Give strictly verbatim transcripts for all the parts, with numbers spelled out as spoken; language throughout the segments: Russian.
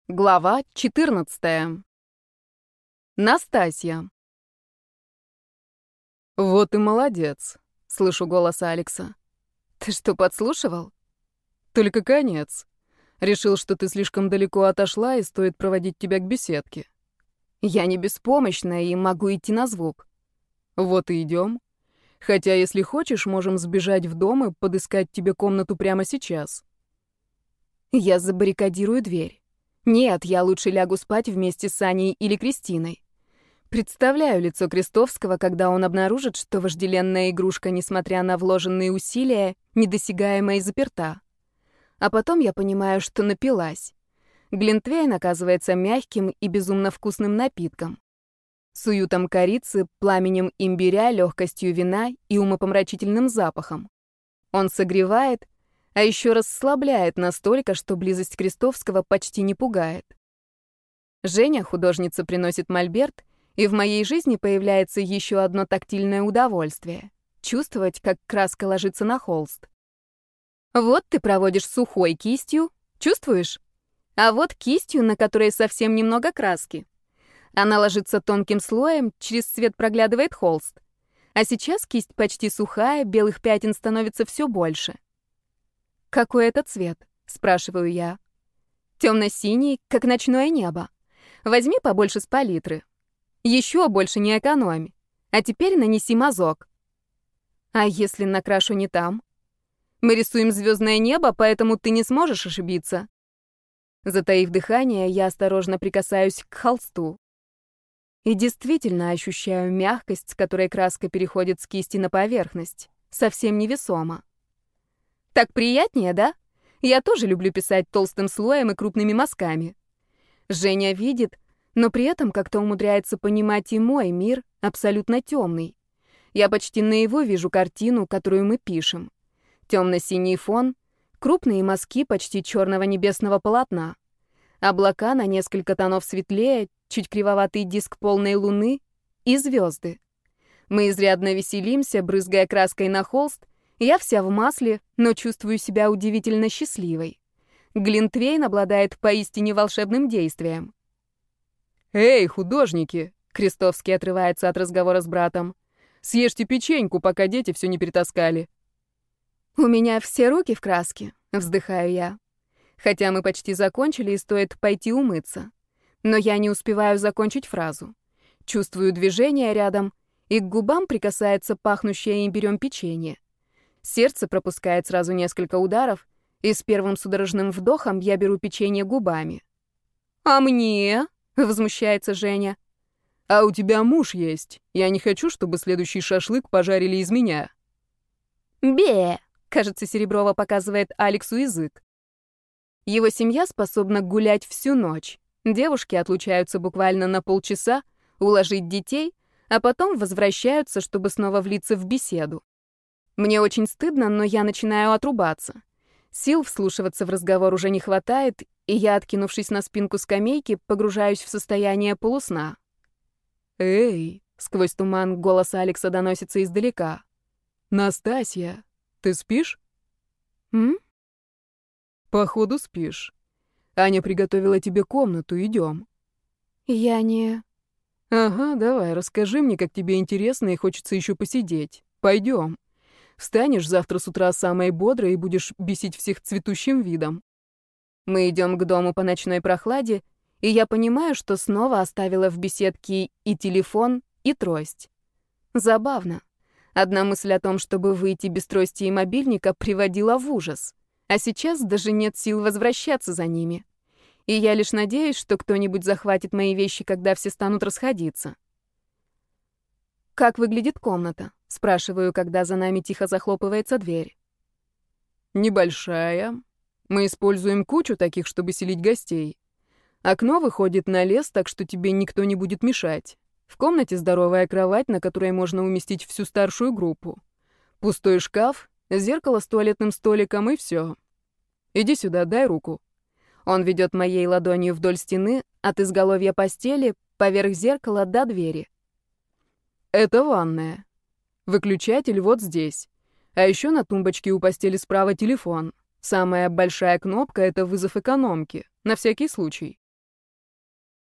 Глава четырнадцатая. Настасья. «Вот и молодец», — слышу голос Алекса. «Ты что, подслушивал?» «Только конец. Решил, что ты слишком далеко отошла и стоит проводить тебя к беседке». «Я не беспомощная и могу идти на звук». «Вот и идем. Хотя, если хочешь, можем сбежать в дом и подыскать тебе комнату прямо сейчас». Я забаррикадирую дверь. Нет, я лучше лягу спать вместе с Аней или Кристиной. Представляю лицо Крестовского, когда он обнаружит, что вожделенная игрушка, несмотря на вложенные усилия, недосягаема и заперта. А потом я понимаю, что напилась. Глинтвейн оказывается мягким и безумно вкусным напитком. С уютом корицы, пламенем имбиря, легкостью вина и умопомрачительным запахом. Он согревает, а еще расслабляет настолько, что близость Крестовского почти не пугает. Женя, художница, приносит мольберт, и в моей жизни появляется еще одно тактильное удовольствие — чувствовать, как краска ложится на холст. Вот ты проводишь сухой кистью, чувствуешь? А вот кистью, на которой совсем немного краски. Она ложится тонким слоем, через цвет проглядывает холст. А сейчас кисть почти сухая, белых пятен становится все больше. «Какой это цвет?» — спрашиваю я. «Темно-синий, как ночное небо. Возьми побольше с палитры. Еще больше не экономи. А теперь нанеси мазок». «А если накрашу не там?» «Мы рисуем звездное небо, поэтому ты не сможешь ошибиться». Затаив дыхание, я осторожно прикасаюсь к холсту. И действительно ощущаю мягкость, с которой краска переходит с кисти на поверхность. Совсем невесомо. Так приятнее, да? Я тоже люблю писать толстым слоем и крупными мазками. Женя видит, но при этом как-то умудряется понимать и мой мир, абсолютно темный. Я почти наяву вижу картину, которую мы пишем. Темно-синий фон, крупные мазки почти черного небесного полотна. Облака на несколько тонов светлее, чуть кривоватый диск полной луны и звезды. Мы изрядно веселимся, брызгая краской на холст. Я вся в масле, но чувствую себя удивительно счастливой. Глинтвейн обладает поистине волшебным действием. «Эй, художники!» — Крестовский отрывается от разговора с братом. «Съешьте печеньку, пока дети все не перетаскали». «У меня все руки в краске», — вздыхаю я. Хотя мы почти закончили, и стоит пойти умыться. Но я не успеваю закончить фразу. Чувствую движение рядом, и к губам прикасается пахнущее имбирем печенье. Сердце пропускает сразу несколько ударов, и с первым судорожным вдохом я беру печенье губами. «А мне?» — возмущается Женя. «А у тебя муж есть. Я не хочу, чтобы следующий шашлык пожарили из меня». «Бе!» — кажется, Сереброва показывает Алексу язык. Его семья способна гулять всю ночь. Девушки отлучаются буквально на полчаса, уложить детей, а потом возвращаются, чтобы снова влиться в беседу. Мне очень стыдно, но я начинаю отрубаться. Сил вслушиваться в разговор уже не хватает, и я, откинувшись на спинку скамейки, погружаюсь в состояние полусна. «Эй!» — сквозь туман голос Алекса доносится издалека. «Настасья, ты спишь?» «М?» «Походу спишь. Аня приготовила тебе комнату, идем». «Я не...» «Ага, давай, расскажи мне, как тебе интересно и хочется еще посидеть. Пойдем. Встанешь завтра с утра самой бодрой и будешь бесить всех цветущим видом». Мы идем к дому по ночной прохладе, и я понимаю, что снова оставила в беседке и телефон, и трость. Забавно. Одна мысль о том, чтобы выйти без трости и мобильника, приводила в ужас. А сейчас даже нет сил возвращаться за ними. И я лишь надеюсь, что кто-нибудь захватит мои вещи, когда все станут расходиться. «Как выглядит комната?» — спрашиваю, когда за нами тихо захлопывается дверь. «Небольшая. Мы используем кучу таких, чтобы селить гостей. Окно выходит на лес, так что тебе никто не будет мешать. В комнате здоровая кровать, на которой можно уместить всю старшую группу. Пустой шкаф, зеркало с туалетным столиком и все. Иди сюда, дай руку». Он ведет моей ладонью вдоль стены, от изголовья постели, поверх зеркала до двери. «Это ванная. Выключатель вот здесь. А еще на тумбочке у постели справа телефон. Самая большая кнопка — это вызов экономки. На всякий случай.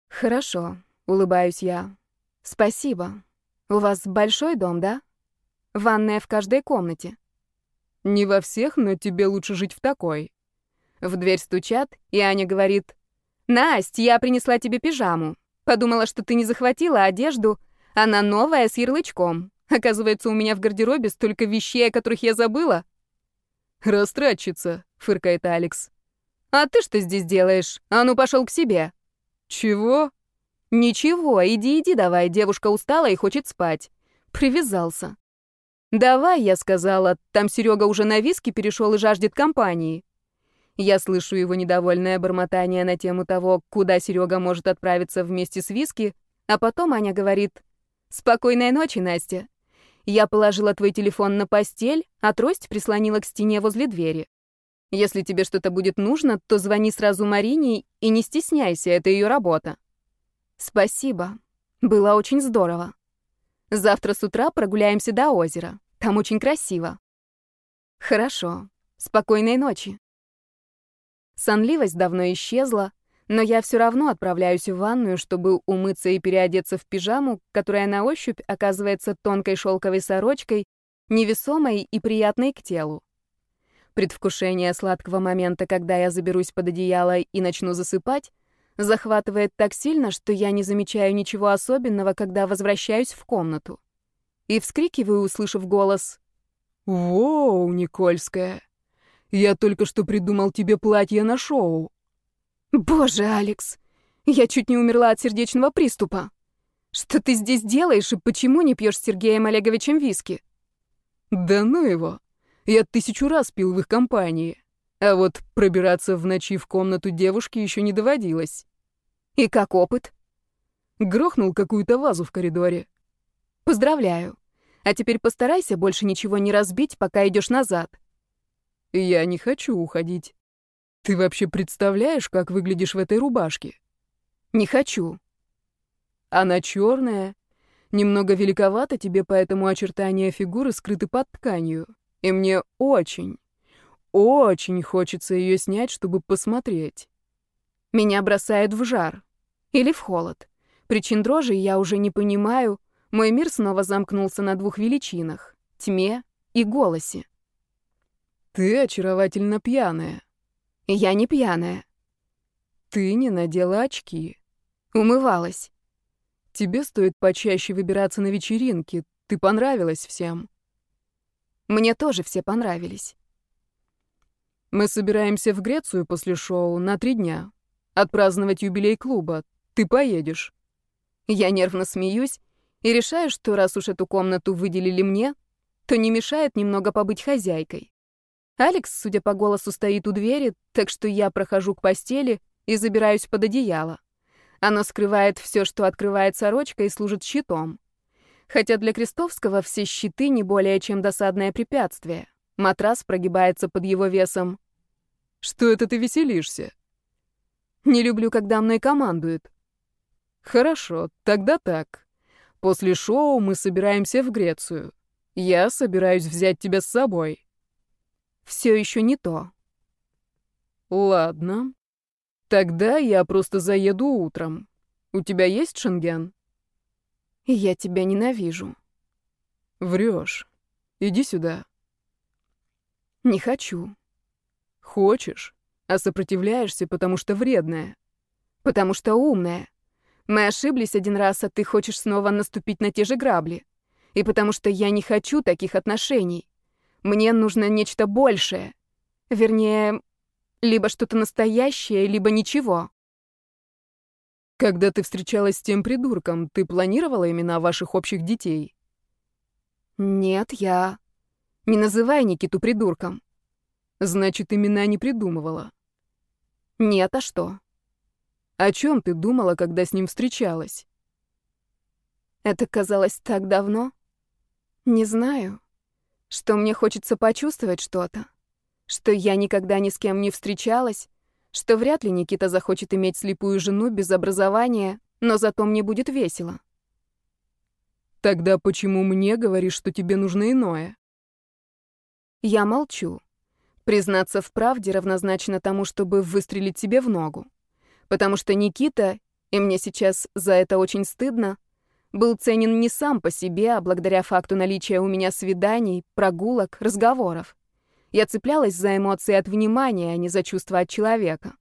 Хорошо, улыбаюсь я. Спасибо. У вас большой дом, да? Ванная в каждой комнате. Не во всех, но тебе лучше жить в такой. В дверь стучат, и Аня говорит: «Насть, я принесла тебе пижаму. Подумала, что ты не захватила одежду. Она новая, с ярлычком. Оказывается, у меня в гардеробе столько вещей, о которых я забыла». «Растратчица», — фыркает Алекс. «А ты что здесь делаешь? А ну, пошел к себе». «Чего?» «Ничего, иди, иди давай, девушка устала и хочет спать». Привязался. «Давай», — я сказала, — «там Серега уже на виски перешел и жаждет компании». Я слышу его недовольное бормотание на тему того, куда Серега может отправиться вместе с виски, а потом Аня говорит: «Спокойной ночи, Настя. Я положила твой телефон на постель, а трость прислонила к стене возле двери. Если тебе что-то будет нужно, то звони сразу Марине и не стесняйся, это ее работа». «Спасибо. Было очень здорово. Завтра с утра прогуляемся до озера. Там очень красиво». «Хорошо. Спокойной ночи». Сонливость давно исчезла, но я все равно отправляюсь в ванную, чтобы умыться и переодеться в пижаму, которая на ощупь оказывается тонкой шелковой сорочкой, невесомой и приятной к телу. Предвкушение сладкого момента, когда я заберусь под одеяло и начну засыпать, захватывает так сильно, что я не замечаю ничего особенного, когда возвращаюсь в комнату. И вскрикиваю, услышав голос: «Воу, Никольская, я только что придумал тебе платье на шоу». «Боже, Алекс, я чуть не умерла от сердечного приступа. Что ты здесь делаешь и почему не пьешь с Сергеем Олеговичем виски?» «Да ну его. Я тысячу раз пил в их компании. А вот пробираться в ночи в комнату девушки еще не доводилось». «И как опыт?» Грохнул какую-то вазу в коридоре. «Поздравляю. А теперь постарайся больше ничего не разбить, пока идешь назад». «Я не хочу уходить. Ты вообще представляешь, как выглядишь в этой рубашке?» «Не хочу». «Она черная. Немного великовата тебе, поэтому очертания фигуры скрыты под тканью. И мне очень, очень хочется ее снять, чтобы посмотреть». Меня бросает в жар. Или в холод. Причин дрожи я уже не понимаю. Мой мир снова замкнулся на двух величинах — тьме и голосе. «Ты очаровательно пьяная». Я не пьяная. «Ты не надела очки». Умывалась. «Тебе стоит почаще выбираться на вечеринки. Ты понравилась всем». Мне тоже все понравились. «Мы собираемся в Грецию после шоу на три дня. Отпраздновать юбилей клуба. Ты поедешь». Я нервно смеюсь и решаю, что раз уж эту комнату выделили мне, то не мешает немного побыть хозяйкой. Алекс, судя по голосу, стоит у двери, так что я прохожу к постели и забираюсь под одеяло. Оно скрывает все, что открывает сорочка, и служит щитом. Хотя для Крестовского все щиты не более чем досадное препятствие. Матрас прогибается под его весом. «Что это ты веселишься?» Не люблю, когда мной командуют. «Хорошо, тогда так. После шоу мы собираемся в Грецию. Я собираюсь взять тебя с собой». Все еще не то. «Ладно. Тогда я просто заеду утром. У тебя есть Шенген?» Я тебя ненавижу. «Врешь. Иди сюда». Не хочу. «Хочешь, а сопротивляешься, потому что вредная». Потому что умная. Мы ошиблись один раз, а ты хочешь снова наступить на те же грабли. И потому что я не хочу таких отношений. Мне нужно нечто большее. Вернее, либо что-то настоящее, либо ничего. Когда ты встречалась с тем придурком, ты планировала имена ваших общих детей? Нет, я... Не называй Никиту придурком. Значит, имена не придумывала. Нет, а что? О чем ты думала, когда с ним встречалась? Это казалось так давно. Не знаю. Что мне хочется почувствовать что-то. Что я никогда ни с кем не встречалась. Что вряд ли Никита захочет иметь слепую жену без образования, но зато мне будет весело. Тогда почему мне говоришь, что тебе нужно иное? Я молчу. Признаться в правде равнозначно тому, чтобы выстрелить себе в ногу. Потому что Никита И мне сейчас за это очень стыдно, был ценен не сам по себе, а благодаря факту наличия у меня свиданий, прогулок, разговоров. Я цеплялась за эмоции от внимания, а не за чувства от человека.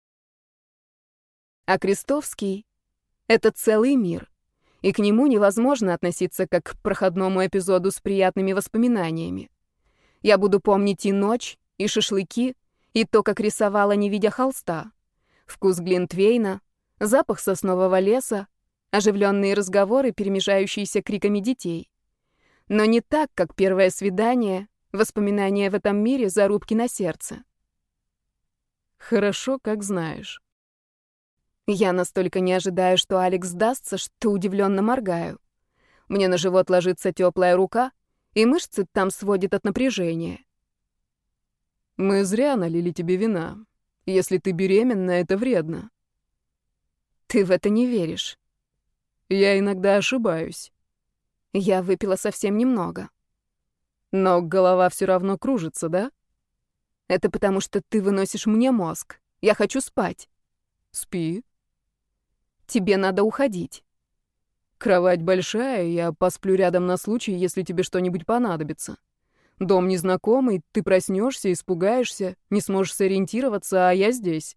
А Крестовский — это целый мир, и к нему невозможно относиться как к проходному эпизоду с приятными воспоминаниями. Я буду помнить и ночь, и шашлыки, и то, как рисовала, не видя холста, вкус глинтвейна, запах соснового леса, оживленные разговоры, перемежающиеся криками детей. Но не так, как первое свидание, воспоминания в этом мире, зарубки на сердце. Хорошо, как знаешь. Я настолько не ожидаю, что Алекс сдастся, что удивленно моргаю. Мне на живот ложится теплая рука, и мышцы там сводят от напряжения. Мы зря налили тебе вина. Если ты беременна, это вредно. Ты в это не веришь. Я иногда ошибаюсь. Я выпила совсем немного. Но голова все равно кружится, да? Это потому, что ты выносишь мне мозг. Я хочу спать. Спи. Тебе надо уходить. Кровать большая, я посплю рядом на случай, если тебе что-нибудь понадобится. Дом незнакомый, ты проснешься, испугаешься, не сможешь сориентироваться, а я здесь.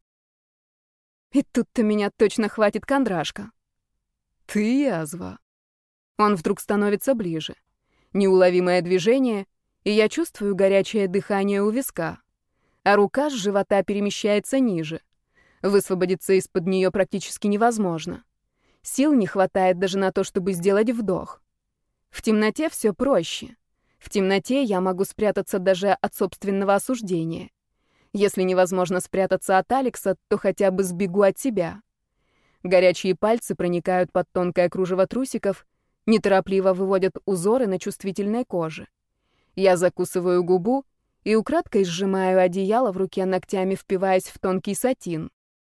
И тут-то меня точно хватит кондрашка. Ты язва. Он вдруг становится ближе. Неуловимое движение, и я чувствую горячее дыхание у виска, а рука с живота перемещается ниже. Высвободиться из-под нее практически невозможно. Сил не хватает даже на то, чтобы сделать вдох. В темноте все проще. В темноте я могу спрятаться даже от собственного осуждения. Если невозможно спрятаться от Алекса, то хотя бы сбегу от себя. Горячие пальцы проникают под тонкое кружево трусиков, неторопливо выводят узоры на чувствительной коже. Я закусываю губу и украдкой сжимаю одеяло в руке, ногтями впиваясь в тонкий сатин.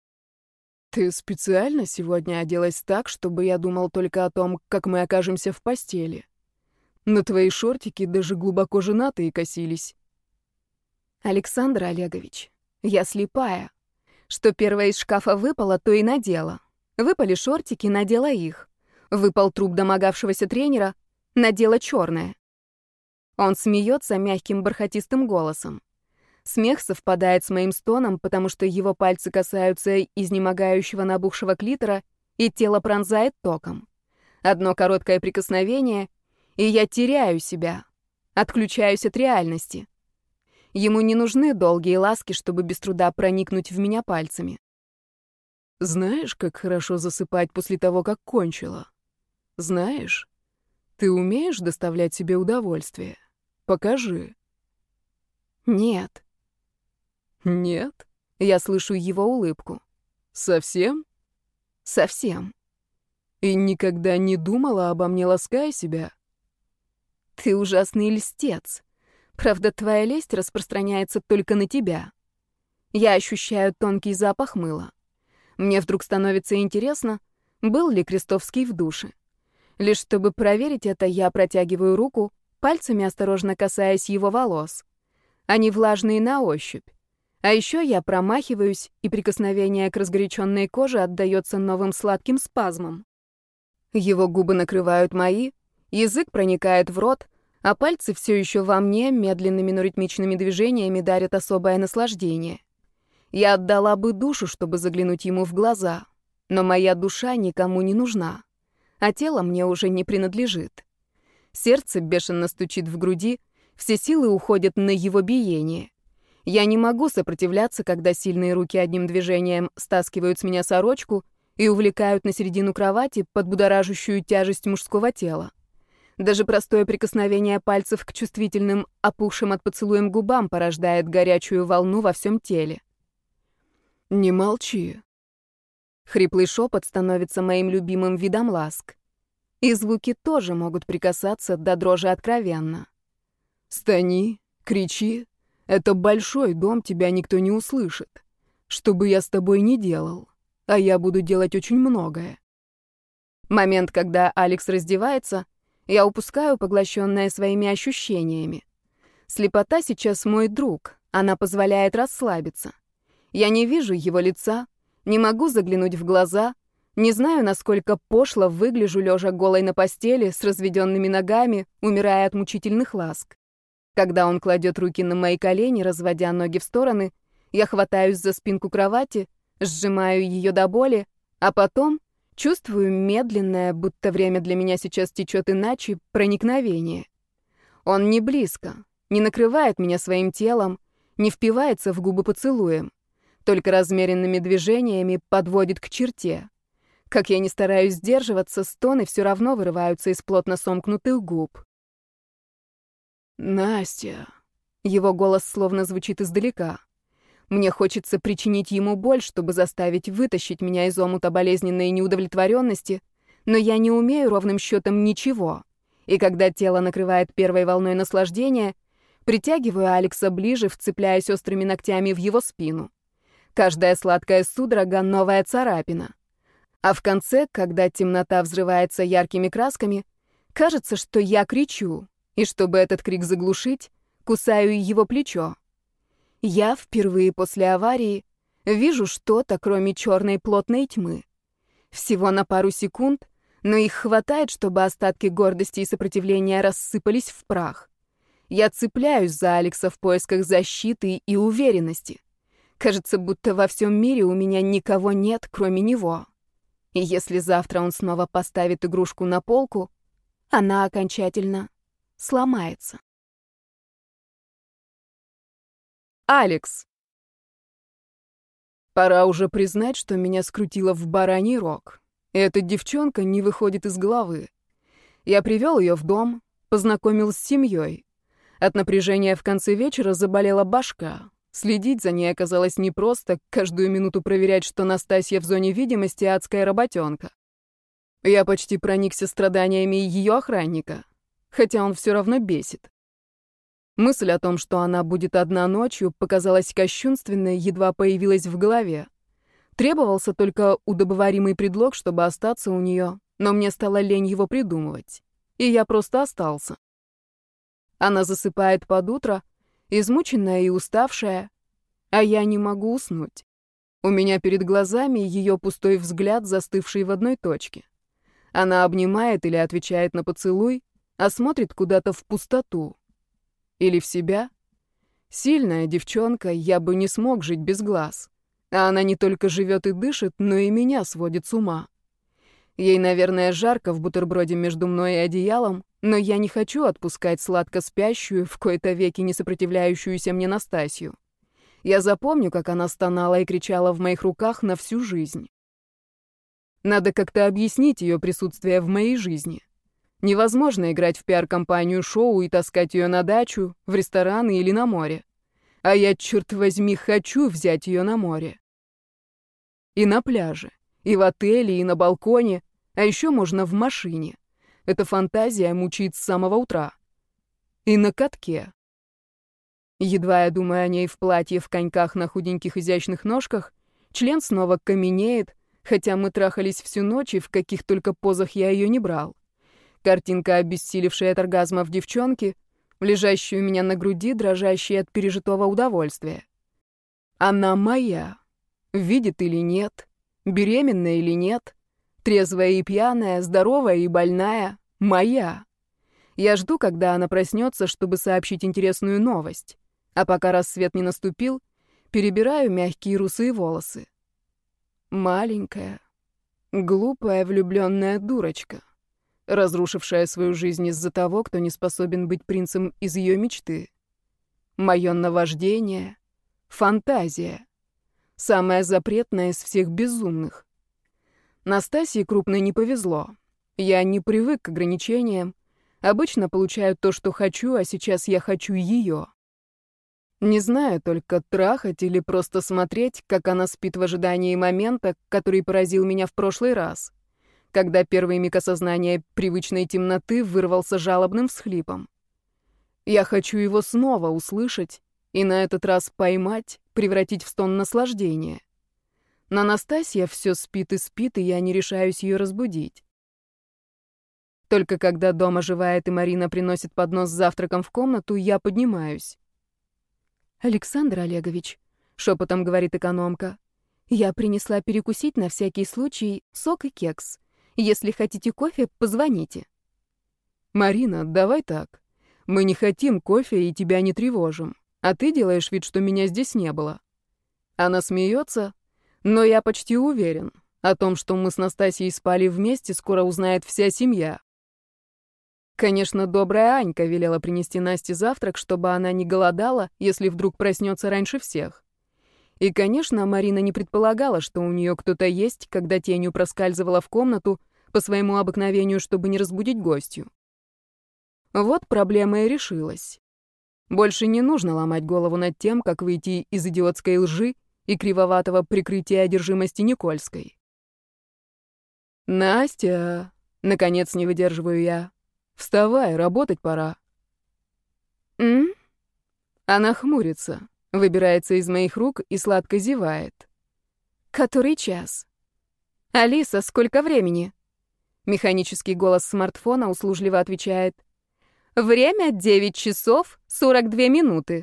Ты специально сегодня оделась так, чтобы я думал только о том, как мы окажемся в постели. На твои шортики даже глубоко женатые косились. Александр Олегович, я слепая. Что первое из шкафа выпало, то и надела. Выпали шортики, надела их. Выпал труп домогавшегося тренера, надела черное. Он смеется мягким бархатистым голосом. Смех совпадает с моим стоном, потому что его пальцы касаются изнемогающего набухшего клитора, и тело пронзает током. Одно короткое прикосновение, и я теряю себя, отключаюсь от реальности. Ему не нужны долгие ласки, чтобы без труда проникнуть в меня пальцами. Знаешь, как хорошо засыпать после того, как кончила? Знаешь, ты умеешь доставлять себе удовольствие? Покажи. Нет. Нет? Я слышу его улыбку. Совсем? Совсем. И никогда не думала обо мне, лаская себя? Ты ужасный льстец. Правда, твоя лесть распространяется только на тебя. Я ощущаю тонкий запах мыла. Мне вдруг становится интересно, был ли Крестовский в душе. Лишь чтобы проверить это, я протягиваю руку, пальцами осторожно касаясь его волос. Они влажные на ощупь. А еще я промахиваюсь, и прикосновение к разгоряченной коже отдается новым сладким спазмом. Его губы накрывают мои, язык проникает в рот, а пальцы все еще во мне медленными, но ритмичными движениями дарят особое наслаждение. Я отдала бы душу, чтобы заглянуть ему в глаза, но моя душа никому не нужна, а тело мне уже не принадлежит. Сердце бешено стучит в груди, все силы уходят на его биение. Я не могу сопротивляться, когда сильные руки одним движением стаскивают с меня сорочку и увлекают на середину кровати под будоражащую тяжесть мужского тела. Даже простое прикосновение пальцев к чувствительным, опухшим от поцелуем губам порождает горячую волну во всем теле. Не молчи. Хриплый шепот становится моим любимым видом ласк. И звуки тоже могут прикасаться до дрожи откровенно. Стани, кричи. Это большой дом, тебя никто не услышит. Что бы я с тобой ни делал, а я буду делать очень многое. Момент, когда Алекс раздевается, я упускаю поглощенное своими ощущениями. Слепота сейчас мой друг, она позволяет расслабиться. Я не вижу его лица, не могу заглянуть в глаза, Не знаю, насколько пошло выгляжу, лежа голой на постели, с разведенными ногами, умирая от мучительных ласк. Когда он кладет руки на мои колени, разводя ноги в стороны, я хватаюсь за спинку кровати, сжимаю ее до боли, а потом чувствую медленное, будто время для меня сейчас течет иначе, проникновение. Он не близко, не накрывает меня своим телом, не впивается в губы поцелуем, только размеренными движениями подводит к черте. Как я ни стараюсь сдерживаться, стоны все равно вырываются из плотно сомкнутых губ. «Настя!» Его голос словно звучит издалека. Мне хочется причинить ему боль, чтобы заставить вытащить меня из омута болезненной неудовлетворенности, но я не умею ровным счетом ничего. И когда тело накрывает первой волной наслаждения, притягиваю Алекса ближе, вцепляясь острыми ногтями в его спину. Каждая сладкая судорога — новая царапина. А в конце, когда темнота взрывается яркими красками, кажется, что я кричу, и чтобы этот крик заглушить, кусаю его плечо. Я впервые после аварии вижу что-то, кроме черной плотной тьмы. Всего на пару секунд, но их хватает, чтобы остатки гордости и сопротивления рассыпались в прах. Я цепляюсь за Алекса в поисках защиты и уверенности. Кажется, будто во всем мире у меня никого нет, кроме него. И если завтра он снова поставит игрушку на полку, она окончательно сломается. Алекс. Пора уже признать, что меня скрутило в бараний рог. И эта девчонка не выходит из головы. Я привел ее в дом, познакомил с семьей. От напряжения в конце вечера заболела башка. Следить за ней оказалось непросто, каждую минуту проверять, что Настасья в зоне видимости — адская работенка. Я почти проникся страданиями ее охранника, хотя он все равно бесит. Мысль о том, что она будет одна ночью, показалась кощунственной, едва появилась в голове. Требовался только удобоваримый предлог, чтобы остаться у нее, но мне стало лень его придумывать, и я просто остался. Она засыпает под утро, измученная и уставшая, а я не могу уснуть. У меня перед глазами ее пустой взгляд, застывший в одной точке. Она обнимает или отвечает на поцелуй, а смотрит куда-то в пустоту. Или в себя. Сильная девчонка, я бы не смог жить без глаз. А она не только живет и дышит, но и меня сводит с ума. Ей, наверное, жарко в бутерброде между мной и одеялом, но я не хочу отпускать сладко спящую, в кои-то веки не сопротивляющуюся мне Настасью. Я запомню, как она стонала и кричала в моих руках на всю жизнь. Надо как-то объяснить ее присутствие в моей жизни. Невозможно играть в пиар-компанию шоу и таскать ее на дачу, в рестораны или на море. А я, черт возьми, хочу взять ее на море. И на пляже, и в отеле, и на балконе, а еще можно в машине. Эта фантазия мучает с самого утра. И на катке. Едва я думаю о ней в платье в коньках на худеньких изящных ножках, член снова каменеет, хотя мы трахались всю ночь, и в каких только позах я ее не брал. Картинка, обессилевшая от оргазмов девчонки, лежащую у меня на груди, дрожащей от пережитого удовольствия. Она моя. Видит или нет, беременная или нет, трезвая и пьяная, здоровая и больная, моя. Я жду, когда она проснется, чтобы сообщить интересную новость. А пока рассвет не наступил, перебираю мягкие русые волосы. Маленькая, глупая влюбленная дурочка, разрушившая свою жизнь из-за того, кто не способен быть принцем из ее мечты. Мое наваждение, фантазия, самая запретная из всех безумных. Настасье крупной не повезло. Я не привык к ограничениям. Обычно получаю то, что хочу, а сейчас я хочу ее. Не знаю, только трахать или просто смотреть, как она спит в ожидании момента, который поразил меня в прошлый раз, когда первый миг осознания привычной темноты вырвался жалобным всхлипом. Я хочу его снова услышать и на этот раз поймать, превратить в стон наслаждения. Но Настасья все спит и спит, и я не решаюсь ее разбудить. Только когда дом оживает и Марина приносит поднос с завтраком в комнату, я поднимаюсь. «Александр Олегович», — шепотом говорит экономка, Я принесла перекусить на всякий случай сок и кекс. Если хотите кофе, позвоните. Марина, давай так. Мы не хотим кофе и тебя не тревожим, а ты делаешь вид, что меня здесь не было. Она смеется, но я почти уверен, о том, что мы с Настасьей спали вместе, скоро узнает вся семья. Конечно, добрая Анька велела принести Насте завтрак, чтобы она не голодала, если вдруг проснется раньше всех. И, конечно, Марина не предполагала, что у нее кто-то есть, когда тенью проскальзывала в комнату по своему обыкновению, чтобы не разбудить гостью. Вот проблема и решилась. Больше не нужно ломать голову над тем, как выйти из идиотской лжи и кривоватого прикрытия одержимости Никольской. «Настя!» — наконец не выдерживаю я. «Вставай, работать пора». «М?» Она хмурится, выбирается из моих рук и сладко зевает. «Который час?» «Алиса, сколько времени?» Механический голос смартфона услужливо отвечает. «Время девять часов сорок две минуты».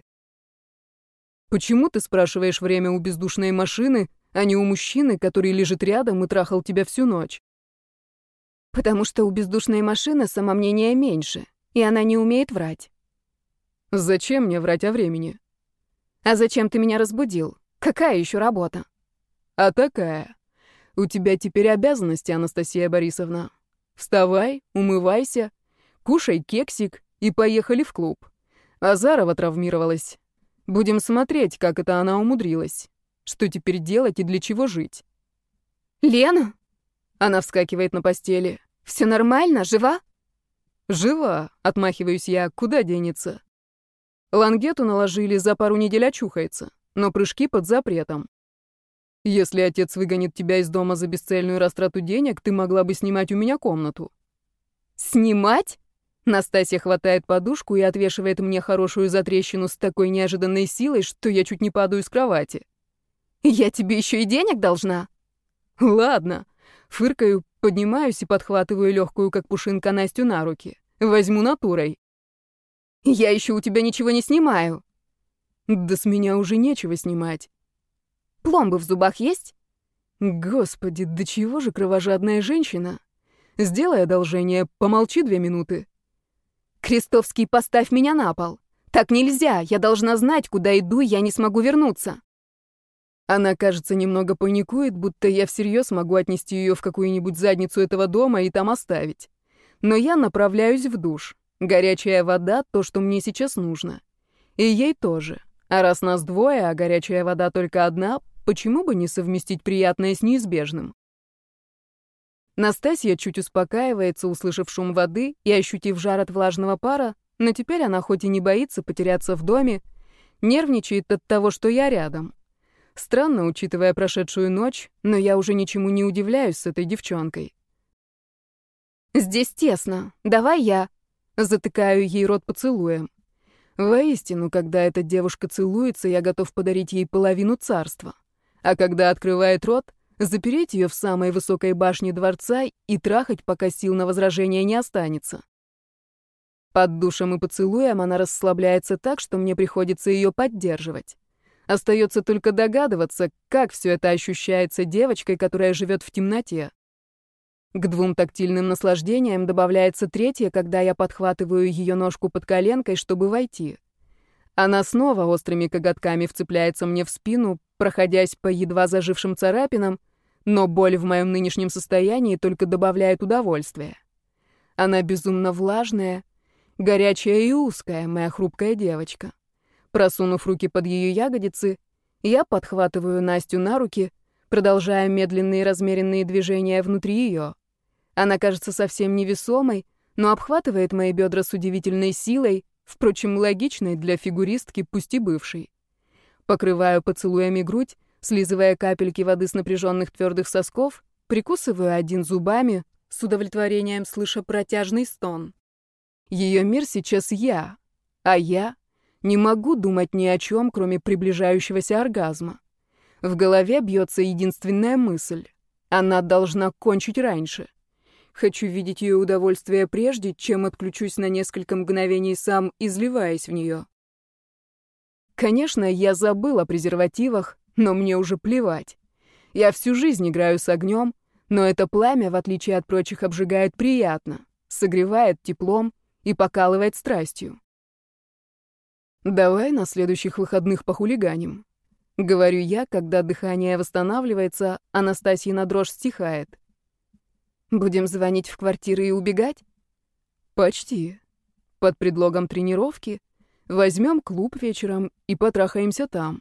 «Почему ты спрашиваешь время у бездушной машины, а не у мужчины, который лежит рядом и трахал тебя всю ночь?» «Потому что у бездушной машины самомнения меньше, и она не умеет врать». «Зачем мне врать о времени?» «А зачем ты меня разбудил? Какая еще работа?» «А такая. У тебя теперь обязанности, Анастасия Борисовна. Вставай, умывайся, кушай кексик и поехали в клуб. Азарова травмировалась. Будем смотреть, как это она умудрилась. Что теперь делать и для чего жить?» «Лена?» Она вскакивает на постели. «Все нормально? Жива?» «Жива», — отмахиваюсь я, куда денется. Лангету наложили, за пару недель очухается, но прыжки под запретом. Если отец выгонит тебя из дома за бесцельную растрату денег, ты могла бы снимать у меня комнату. «Снимать?» Настасья хватает подушку и отвешивает мне хорошую затрещину с такой неожиданной силой, что я чуть не падаю с кровати. «Я тебе еще и денег должна?» «Ладно». Фыркаю, поднимаюсь и подхватываю легкую, как пушинка, Настю на руки. Возьму натурой. «Я еще у тебя ничего не снимаю». «Да с меня уже нечего снимать». «Пломбы в зубах есть?» Господи, да чего же кровожадная женщина? Сделай одолжение, помолчи две минуты. «Крестовский, поставь меня на пол. Так нельзя, я должна знать, куда иду, я не смогу вернуться». Она, кажется, немного паникует, будто я всерьез могу отнести ее в какую-нибудь задницу этого дома и там оставить. Но я направляюсь в душ. Горячая вода — то, что мне сейчас нужно. И ей тоже. А раз нас двое, а горячая вода только одна, почему бы не совместить приятное с неизбежным? Настасья чуть успокаивается, услышав шум воды и ощутив жар от влажного пара, но теперь она хоть и не боится потеряться в доме, нервничает от того, что я рядом. Странно, учитывая прошедшую ночь, но я уже ничему не удивляюсь с этой девчонкой. «Здесь тесно. Давай я». Затыкаю ей рот поцелуем. Воистину, когда эта девушка целуется, я готов подарить ей половину царства. А когда открывает рот, запереть ее в самой высокой башне дворца и трахать, пока сил на возражение не останется. Под душем и поцелуем она расслабляется так, что мне приходится ее поддерживать. Остается только догадываться, как все это ощущается девочкой, которая живет в темноте. К двум тактильным наслаждениям добавляется третье, когда я подхватываю ее ножку под коленкой, чтобы войти. Она снова острыми коготками вцепляется мне в спину, проходясь по едва зажившим царапинам, но боль в моем нынешнем состоянии только добавляет удовольствия. Она безумно влажная, горячая и узкая, моя хрупкая девочка. Просунув руки под ее ягодицы, я подхватываю Настю на руки, продолжая медленные размеренные движения внутри ее. Она кажется совсем невесомой, но обхватывает мои бедра с удивительной силой, впрочем, логичной для фигуристки, пусть и бывшей. Покрываю поцелуями грудь, слизывая капельки воды с напряженных твердых сосков, прикусываю один зубами, с удовлетворением слыша протяжный стон. Ее мир сейчас я, а я не могу думать ни о чем, кроме приближающегося оргазма. В голове бьется единственная мысль. Она должна кончить раньше. Хочу видеть ее удовольствие прежде, чем отключусь на несколько мгновений сам, изливаясь в нее. Конечно, я забыл о презервативах, но мне уже плевать. Я всю жизнь играю с огнем, но это пламя, в отличие от прочих, обжигает приятно, согревает теплом и покалывает страстью. Давай на следующих выходных похулиганим. Говорю я, когда дыхание восстанавливается, а Настасьина дрожь стихает. Будем звонить в квартиры и убегать? Почти. Под предлогом тренировки возьмем клуб вечером и потрахаемся там.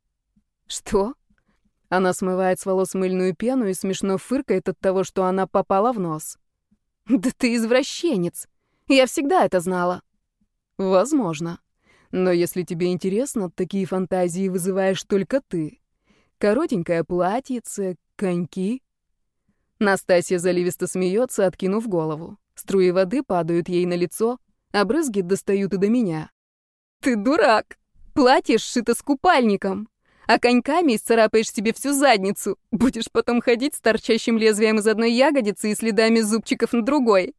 Что? Она смывает с волос мыльную пену и смешно фыркает от того, что она попала в нос. Да ты извращенец. Я всегда это знала. Возможно. Но если тебе интересно, такие фантазии вызываешь только ты. Коротенькое платьице, коньки. Настасья заливисто смеется, откинув голову. Струи воды падают ей на лицо, а брызги достают и до меня. Ты дурак. Платье сшито с купальником. А коньками исцарапаешь себе всю задницу. Будешь потом ходить с торчащим лезвием из одной ягодицы и следами зубчиков на другой.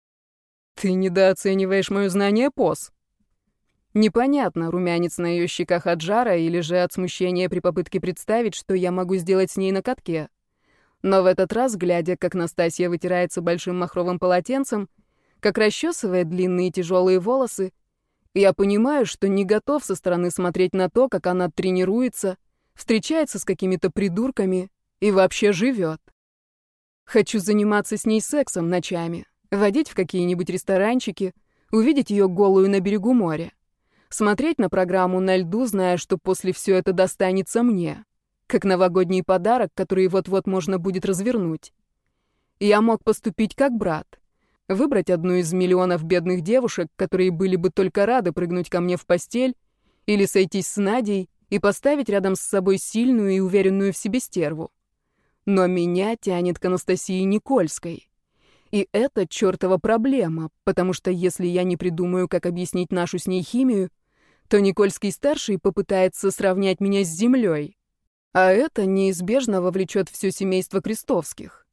Ты недооцениваешь мое знание поз. Непонятно, румянец на ее щеках от жара или же от смущения при попытке представить, что я могу сделать с ней на катке. Но в этот раз, глядя, как Настасья вытирается большим махровым полотенцем, как расчесывает длинные тяжелые волосы, я понимаю, что не готов со стороны смотреть на то, как она тренируется, встречается с какими-то придурками и вообще живет. Хочу заниматься с ней сексом ночами, водить в какие-нибудь ресторанчики, увидеть ее голую на берегу моря. Смотреть на программу на льду, зная, что после все это достанется мне, как новогодний подарок, который вот-вот можно будет развернуть. Я мог поступить как брат, выбрать одну из миллионов бедных девушек, которые были бы только рады прыгнуть ко мне в постель, или сойтись с Надей и поставить рядом с собой сильную и уверенную в себе стерву. Но меня тянет к Анастасии Никольской. И это чертова проблема, потому что если я не придумаю, как объяснить нашу с ней химию, то Никольский-старший попытается сравнять меня с землей. А это неизбежно вовлечет все семейство Крестовских.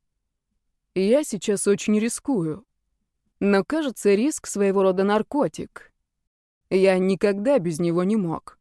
Я сейчас очень рискую. Но, кажется, риск своего рода наркотик. Я никогда без него не мог.